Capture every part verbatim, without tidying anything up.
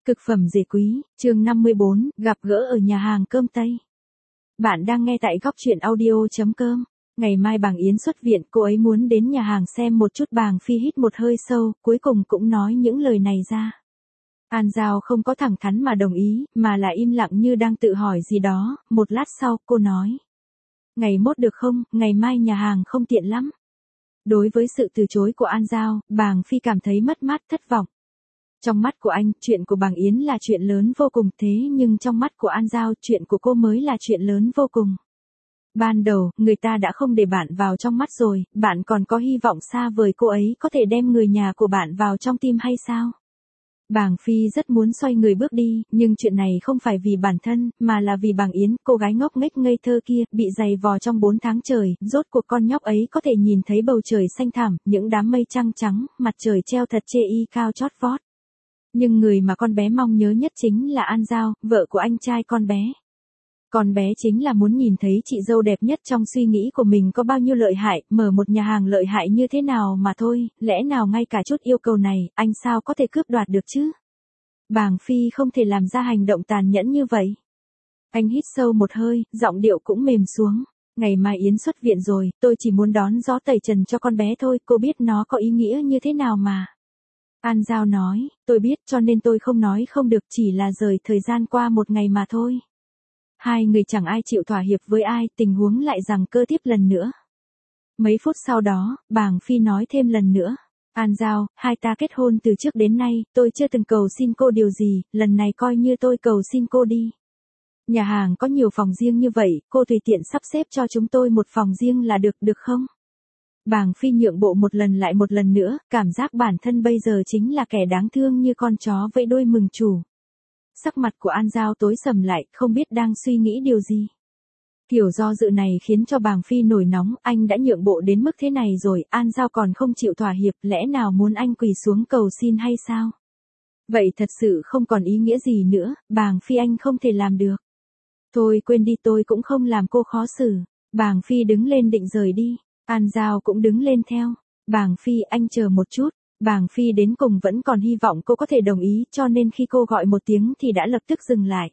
Cực phẩm dễ quý, chương năm mươi bốn, gặp gỡ ở nhà hàng cơm Tây. Bạn đang nghe tại góc truyện audio chấm com. Ngày mai Bàng Yến xuất viện, cô ấy muốn đến nhà hàng xem một chút. Bàng Phi hít một hơi sâu, cuối cùng cũng nói những lời này ra. An Giao không có thẳng thắn mà đồng ý, mà là im lặng như đang tự hỏi gì đó. Một lát sau, cô nói. Ngày mốt được không, ngày mai nhà hàng không tiện lắm. Đối với sự từ chối của An Giao, Bàng Phi cảm thấy mất mát, thất vọng. Trong mắt của anh, chuyện của Bàng Yến là chuyện lớn vô cùng, thế nhưng trong mắt của An Giao, chuyện của cô mới là chuyện lớn vô cùng. Ban đầu, người ta đã không để bạn vào trong mắt rồi, bạn còn có hy vọng xa vời cô ấy có thể đem người nhà của bạn vào trong tim hay sao? Bàng Phi rất muốn xoay người bước đi, nhưng chuyện này không phải vì bản thân, mà là vì Bàng Yến, cô gái ngốc nghếch ngây thơ kia, bị dày vò trong bốn tháng trời, rốt cuộc con nhóc ấy có thể nhìn thấy bầu trời xanh thẳm, những đám mây trăng trắng, mặt trời treo thật chê y cao chót vót. Nhưng người mà con bé mong nhớ nhất chính là An Giao, vợ của anh trai con bé. Con bé chính là muốn nhìn thấy chị dâu đẹp nhất trong suy nghĩ của mình có bao nhiêu lợi hại, mở một nhà hàng lợi hại như thế nào mà thôi, lẽ nào ngay cả chút yêu cầu này, anh sao có thể cướp đoạt được chứ? Bàng Phi không thể làm ra hành động tàn nhẫn như vậy. Anh hít sâu một hơi, giọng điệu cũng mềm xuống. Ngày mai Yến xuất viện rồi, tôi chỉ muốn đón gió tẩy trần cho con bé thôi, cô biết nó có ý nghĩa như thế nào mà. An Giao nói, tôi biết cho nên tôi không nói không được, chỉ là rời thời gian qua một ngày mà thôi. Hai người chẳng ai chịu thỏa hiệp với ai, tình huống lại giằng cơ tiếp lần nữa. Mấy phút sau đó, Bàng Phi nói thêm lần nữa. An Giao, hai ta kết hôn từ trước đến nay, tôi chưa từng cầu xin cô điều gì, lần này coi như tôi cầu xin cô đi. Nhà hàng có nhiều phòng riêng như vậy, cô tùy tiện sắp xếp cho chúng tôi một phòng riêng là được, được không? Bàng Phi nhượng bộ một lần lại một lần nữa, cảm giác bản thân bây giờ chính là kẻ đáng thương như con chó vẫy đuôi mừng chủ. Sắc mặt của An Giao tối sầm lại, không biết đang suy nghĩ điều gì. Kiểu do dự này khiến cho Bàng Phi nổi nóng, anh đã nhượng bộ đến mức thế này rồi, An Giao còn không chịu thỏa hiệp, lẽ nào muốn anh quỳ xuống cầu xin hay sao? Vậy thật sự không còn ý nghĩa gì nữa, Bàng Phi anh không thể làm được. Thôi quên đi, tôi cũng không làm cô khó xử. Bàng Phi đứng lên định rời đi. An Giao cũng đứng lên theo. Bàng Phi, anh chờ một chút. Bàng Phi đến cùng vẫn còn hy vọng cô có thể đồng ý, cho nên khi cô gọi một tiếng thì đã lập tức dừng lại.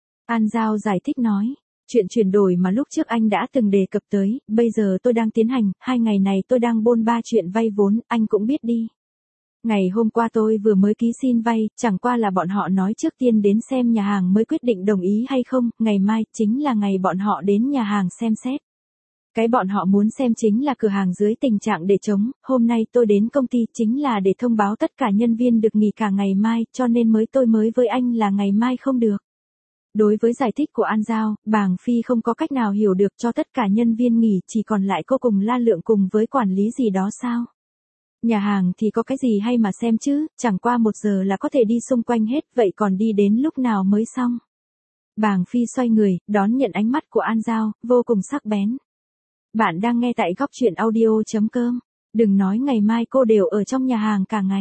An Giao giải thích nói, chuyện chuyển đổi mà lúc trước anh đã từng đề cập tới, bây giờ tôi đang tiến hành, hai ngày này tôi đang bôn ba chuyện vay vốn, anh cũng biết đi. Ngày hôm qua tôi vừa mới ký xin vay, chẳng qua là bọn họ nói trước tiên đến xem nhà hàng mới quyết định đồng ý hay không, ngày mai chính là ngày bọn họ đến nhà hàng xem xét. Cái bọn họ muốn xem chính là cửa hàng dưới tình trạng để trống, hôm nay tôi đến công ty chính là để thông báo tất cả nhân viên được nghỉ cả ngày mai, cho nên mới tôi mới với anh là ngày mai không được. Đối với giải thích của An Giao, Bàng Phi không có cách nào hiểu được, cho tất cả nhân viên nghỉ chỉ còn lại cô cùng La Lượng cùng với quản lý gì đó sao? Nhà hàng thì có cái gì hay mà xem chứ, chẳng qua một giờ là có thể đi xung quanh hết, vậy còn đi đến lúc nào mới xong? Bàng Phi xoay người, đón nhận ánh mắt của An Giao, vô cùng sắc bén. Bạn đang nghe tại góc truyện audio chấm com. Đừng nói ngày mai cô đều ở trong nhà hàng cả ngày.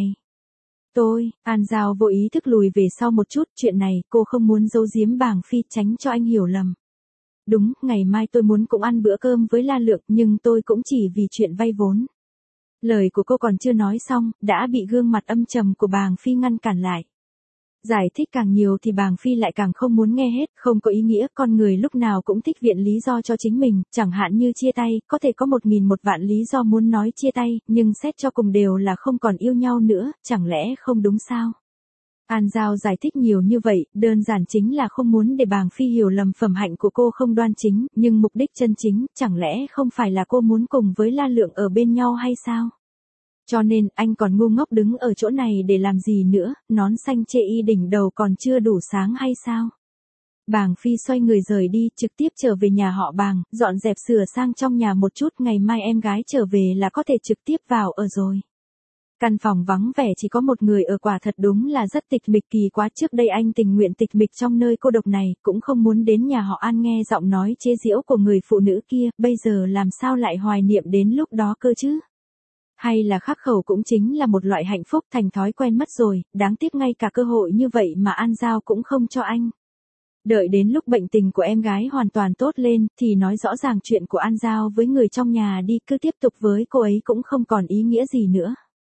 Tôi, An Giao vô ý thức lùi về sau một chút, chuyện này cô không muốn giấu giếm Bàng Phi tránh cho anh hiểu lầm. Đúng, ngày mai tôi muốn cũng ăn bữa cơm với La Lượng, nhưng tôi cũng chỉ vì chuyện vay vốn. Lời của cô còn chưa nói xong, đã bị gương mặt âm trầm của Bàng Phi ngăn cản lại. Giải thích càng nhiều thì Bàng Phi lại càng không muốn nghe hết, không có ý nghĩa, con người lúc nào cũng thích viện lý do cho chính mình, chẳng hạn như chia tay, có thể có một nghìn một vạn lý do muốn nói chia tay, nhưng xét cho cùng đều là không còn yêu nhau nữa, chẳng lẽ không đúng sao? An Giao giải thích nhiều như vậy, đơn giản chính là không muốn để Bàng Phi hiểu lầm phẩm hạnh của cô không đoan chính, nhưng mục đích chân chính, chẳng lẽ không phải là cô muốn cùng với La Lượng ở bên nhau hay sao? Cho nên, anh còn ngu ngốc đứng ở chỗ này để làm gì nữa, nón xanh chê y đỉnh đầu còn chưa đủ sáng hay sao? Bàng Phi xoay người rời đi, trực tiếp trở về nhà họ Bàng, dọn dẹp sửa sang trong nhà một chút, ngày mai em gái trở về là có thể trực tiếp vào ở rồi. Căn phòng vắng vẻ chỉ có một người ở, quả thật đúng là rất tịch mịch, kỳ quá, trước đây anh tình nguyện tịch mịch trong nơi cô độc này, cũng không muốn đến nhà họ An nghe giọng nói chế giễu của người phụ nữ kia, bây giờ làm sao lại hoài niệm đến lúc đó cơ chứ? Hay là khắc khẩu cũng chính là một loại hạnh phúc, thành thói quen mất rồi, đáng tiếc ngay cả cơ hội như vậy mà An Giao cũng không cho anh. Đợi đến lúc bệnh tình của em gái hoàn toàn tốt lên, thì nói rõ ràng chuyện của An Giao với người trong nhà đi, cứ tiếp tục với cô ấy cũng không còn ý nghĩa gì nữa.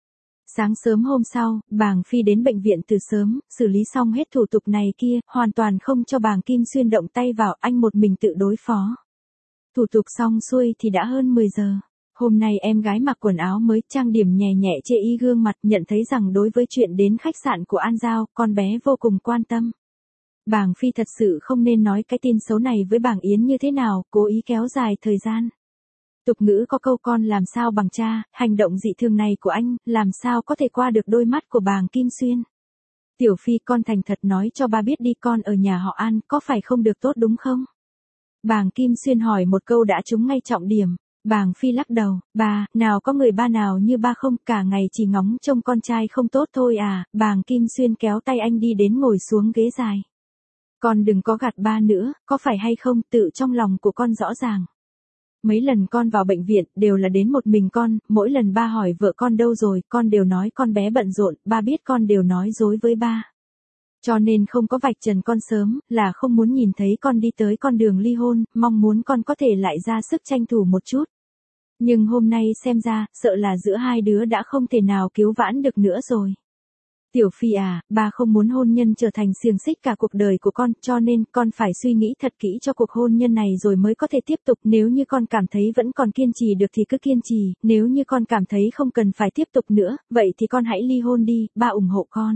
Sáng sớm hôm sau, bàng Phi đến bệnh viện từ sớm, xử lý xong hết thủ tục này kia, hoàn toàn không cho bàng Kim Xuyên động tay vào, anh một mình tự đối phó. Thủ tục xong xuôi thì đã hơn mười giờ. Hôm nay em gái mặc quần áo mới, trang điểm nhẹ nhẹ chê y gương mặt, nhận thấy rằng đối với chuyện đến khách sạn của An Giao, con bé vô cùng quan tâm. Bàng Phi thật sự không nên nói cái tin xấu này với bàng Yến như thế nào, cố ý kéo dài thời gian. Tục ngữ có câu con làm sao bằng cha, hành động dị thường này của anh, làm sao có thể qua được đôi mắt của bàng Kim Xuyên. Tiểu Phi, con thành thật nói cho ba biết đi, con ở nhà họ An, có phải không được tốt đúng không? Bàng Kim Xuyên hỏi một câu đã trúng ngay trọng điểm. Bàng Phi lắc đầu, ba, nào có người ba nào như ba không, cả ngày chỉ ngóng trông con trai không tốt thôi à. Bàng Kim Xuyên kéo tay anh đi đến ngồi xuống ghế dài. Con đừng có gạt ba nữa, có phải hay không, tự trong lòng của con rõ ràng. Mấy lần con vào bệnh viện, đều là đến một mình con, mỗi lần ba hỏi vợ con đâu rồi, con đều nói con bé bận rộn, ba biết con đều nói dối với ba. Cho nên không có vạch trần con sớm, là không muốn nhìn thấy con đi tới con đường ly hôn, mong muốn con có thể lại ra sức tranh thủ một chút. Nhưng hôm nay xem ra, sợ là giữa hai đứa đã không thể nào cứu vãn được nữa rồi. Tiểu Phi à, ba không muốn hôn nhân trở thành xiềng xích cả cuộc đời của con, cho nên con phải suy nghĩ thật kỹ cho cuộc hôn nhân này rồi mới có thể tiếp tục. Nếu như con cảm thấy vẫn còn kiên trì được thì cứ kiên trì, nếu như con cảm thấy không cần phải tiếp tục nữa, vậy thì con hãy ly hôn đi, ba ủng hộ con.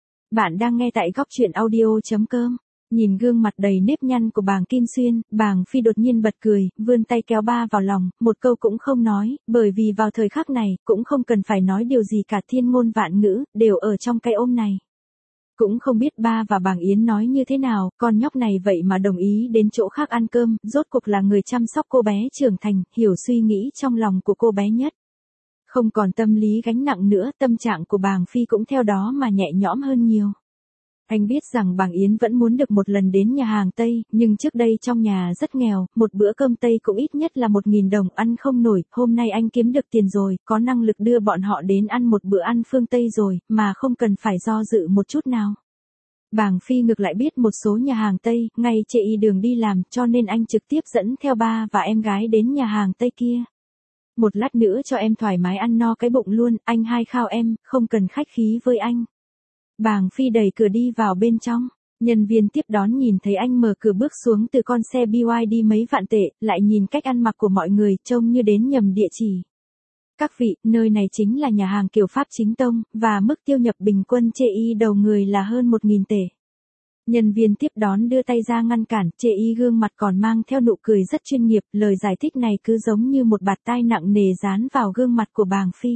Bạn đang nghe tại góc truyện audio chấm com. Nhìn gương mặt đầy nếp nhăn của bàng Kim Xuyên, bàng Phi đột nhiên bật cười, vươn tay kéo ba vào lòng, một câu cũng không nói, bởi vì vào thời khắc này, cũng không cần phải nói điều gì cả, thiên ngôn vạn ngữ, đều ở trong cái ôm này. Cũng không biết ba và bàng Yến nói như thế nào, con nhóc này vậy mà đồng ý đến chỗ khác ăn cơm, rốt cuộc là người chăm sóc cô bé trưởng thành, hiểu suy nghĩ trong lòng của cô bé nhất. Không còn tâm lý gánh nặng nữa, tâm trạng của bàng Phi cũng theo đó mà nhẹ nhõm hơn nhiều. Anh biết rằng bàng Yến vẫn muốn được một lần đến nhà hàng Tây, nhưng trước đây trong nhà rất nghèo, một bữa cơm Tây cũng ít nhất là một nghìn đồng, ăn không nổi, hôm nay anh kiếm được tiền rồi, có năng lực đưa bọn họ đến ăn một bữa ăn phương Tây rồi, mà không cần phải do dự một chút nào. Bàng Phi ngược lại biết một số nhà hàng Tây, ngay trên đường đi làm, cho nên anh trực tiếp dẫn theo ba và em gái đến nhà hàng Tây kia. Một lát nữa cho em thoải mái ăn no cái bụng luôn, anh hai khao em, không cần khách khí với anh. Bàng Phi đẩy cửa đi vào bên trong, nhân viên tiếp đón nhìn thấy anh mở cửa bước xuống từ con xe bê i đê mấy vạn tệ, lại nhìn cách ăn mặc của mọi người trông như đến nhầm địa chỉ. Các vị, nơi này chính là nhà hàng kiểu Pháp chính tông, và mức tiêu nhập bình quân chê y đầu người là hơn một nghìn tệ. Nhân viên tiếp đón đưa tay ra ngăn cản, chê y gương mặt còn mang theo nụ cười rất chuyên nghiệp, lời giải thích này cứ giống như một bạt tai nặng nề dán vào gương mặt của bàng Phi.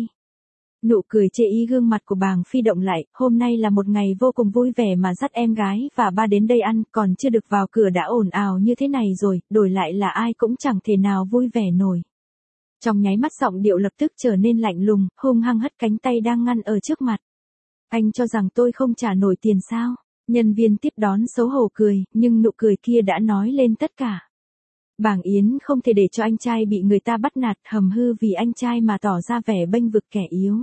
Nụ cười chê y gương mặt của bàng Phi động lại, hôm nay là một ngày vô cùng vui vẻ mà dắt em gái và ba đến đây ăn, còn chưa được vào cửa đã ồn ào như thế này rồi, đổi lại là ai cũng chẳng thể nào vui vẻ nổi. Trong nháy mắt giọng điệu lập tức trở nên lạnh lùng, hung hăng hất cánh tay đang ngăn ở trước mặt. Anh cho rằng tôi không trả nổi tiền sao? Nhân viên tiếp đón xấu hổ cười, nhưng nụ cười kia đã nói lên tất cả. Bàng Yến không thể để cho anh trai bị người ta bắt nạt, hầm hư vì anh trai mà tỏ ra vẻ bênh vực kẻ yếu.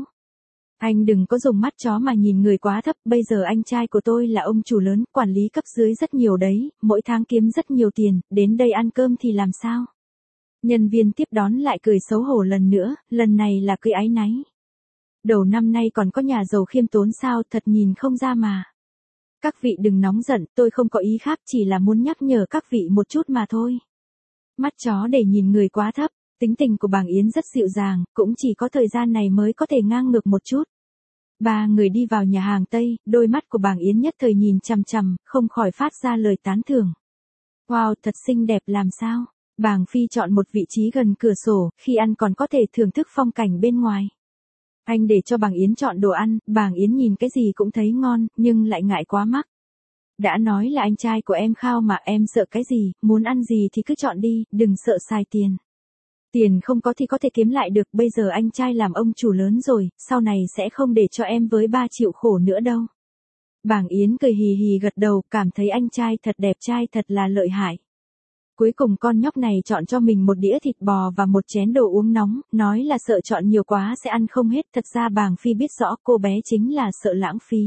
Anh đừng có dùng mắt chó mà nhìn người quá thấp, bây giờ anh trai của tôi là ông chủ lớn, quản lý cấp dưới rất nhiều đấy, mỗi tháng kiếm rất nhiều tiền, đến đây ăn cơm thì làm sao? Nhân viên tiếp đón lại cười xấu hổ lần nữa, lần này là cười áy náy. Đầu năm nay còn có nhà giàu khiêm tốn sao, thật nhìn không ra mà. Các vị đừng nóng giận, tôi không có ý khác, chỉ là muốn nhắc nhở các vị một chút mà thôi. Mắt chó để nhìn người quá thấp, tính tình của bàng Yến rất dịu dàng, cũng chỉ có thời gian này mới có thể ngang ngược một chút. Ba người đi vào nhà hàng Tây, đôi mắt của bàng Yến nhất thời nhìn chằm chằm, không khỏi phát ra lời tán thưởng. Wow, thật xinh đẹp làm sao? Bàng Phi chọn một vị trí gần cửa sổ, khi ăn còn có thể thưởng thức phong cảnh bên ngoài. Anh để cho bàng Yến chọn đồ ăn, bàng Yến nhìn cái gì cũng thấy ngon, nhưng lại ngại quá mắc. Đã nói là anh trai của em khao mà, em sợ cái gì, muốn ăn gì thì cứ chọn đi, đừng sợ xài tiền. Tiền không có thì có thể kiếm lại được, bây giờ anh trai làm ông chủ lớn rồi, sau này sẽ không để cho em với ba chịu khổ nữa đâu. Bàng Yến cười hì hì gật đầu, cảm thấy anh trai thật đẹp trai, thật là lợi hại. Cuối cùng con nhóc này chọn cho mình một đĩa thịt bò và một chén đồ uống nóng, nói là sợ chọn nhiều quá sẽ ăn không hết, thật ra bàng Phi biết rõ cô bé chính là sợ lãng phí.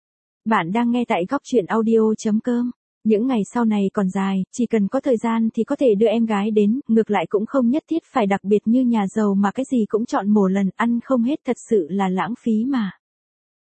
Bạn đang nghe tại góc truyện audio chấm com. Những ngày sau này còn dài, chỉ cần có thời gian thì có thể đưa em gái đến, ngược lại cũng không nhất thiết phải đặc biệt như nhà giàu mà cái gì cũng chọn một lần, ăn không hết thật sự là lãng phí mà.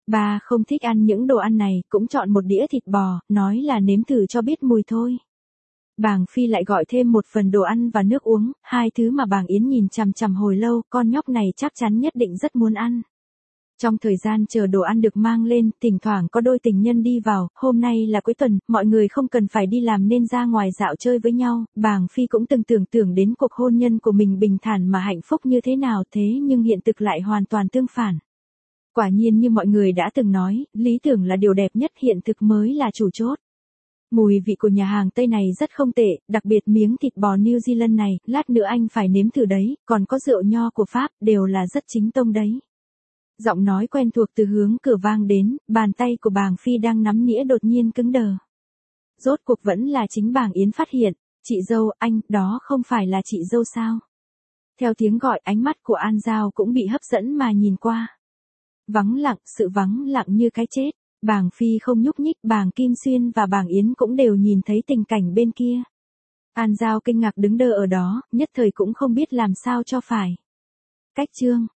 Ba không thích ăn những đồ ăn này, cũng chọn một đĩa thịt bò, nói là nếm thử cho biết mùi thôi. Bàng Phi lại gọi thêm một phần đồ ăn và nước uống, hai thứ mà Bàng Yến nhìn chằm chằm hồi lâu, con nhóc này chắc chắn nhất định rất muốn ăn. Trong thời gian chờ đồ ăn được mang lên, thỉnh thoảng có đôi tình nhân đi vào, hôm nay là cuối tuần, mọi người không cần phải đi làm nên ra ngoài dạo chơi với nhau, Bàng Phi cũng từng tưởng tượng đến cuộc hôn nhân của mình bình thản mà hạnh phúc như thế nào, thế nhưng hiện thực lại hoàn toàn tương phản. Quả nhiên như mọi người đã từng nói, lý tưởng là điều đẹp nhất, hiện thực mới là chủ chốt. Mùi vị của nhà hàng Tây này rất không tệ, đặc biệt miếng thịt bò New Zealand này, lát nữa anh phải nếm thử đấy, còn có rượu nho của Pháp, đều là rất chính tông đấy. Giọng nói quen thuộc từ hướng cửa vang đến, bàn tay của Bàng Phi đang nắm nĩa đột nhiên cứng đờ. Rốt cuộc vẫn là chính Bàng Yến phát hiện, chị dâu, anh, đó không phải là chị dâu sao? Theo tiếng gọi, ánh mắt của An Giao cũng bị hấp dẫn mà nhìn qua. Vắng lặng, sự vắng lặng như cái chết. Bàng Phi không nhúc nhích, Bàng Kim Xuyên và Bàng Yến cũng đều nhìn thấy tình cảnh bên kia. An Giao kinh ngạc đứng đơ ở đó, nhất thời cũng không biết làm sao cho phải. Cách chương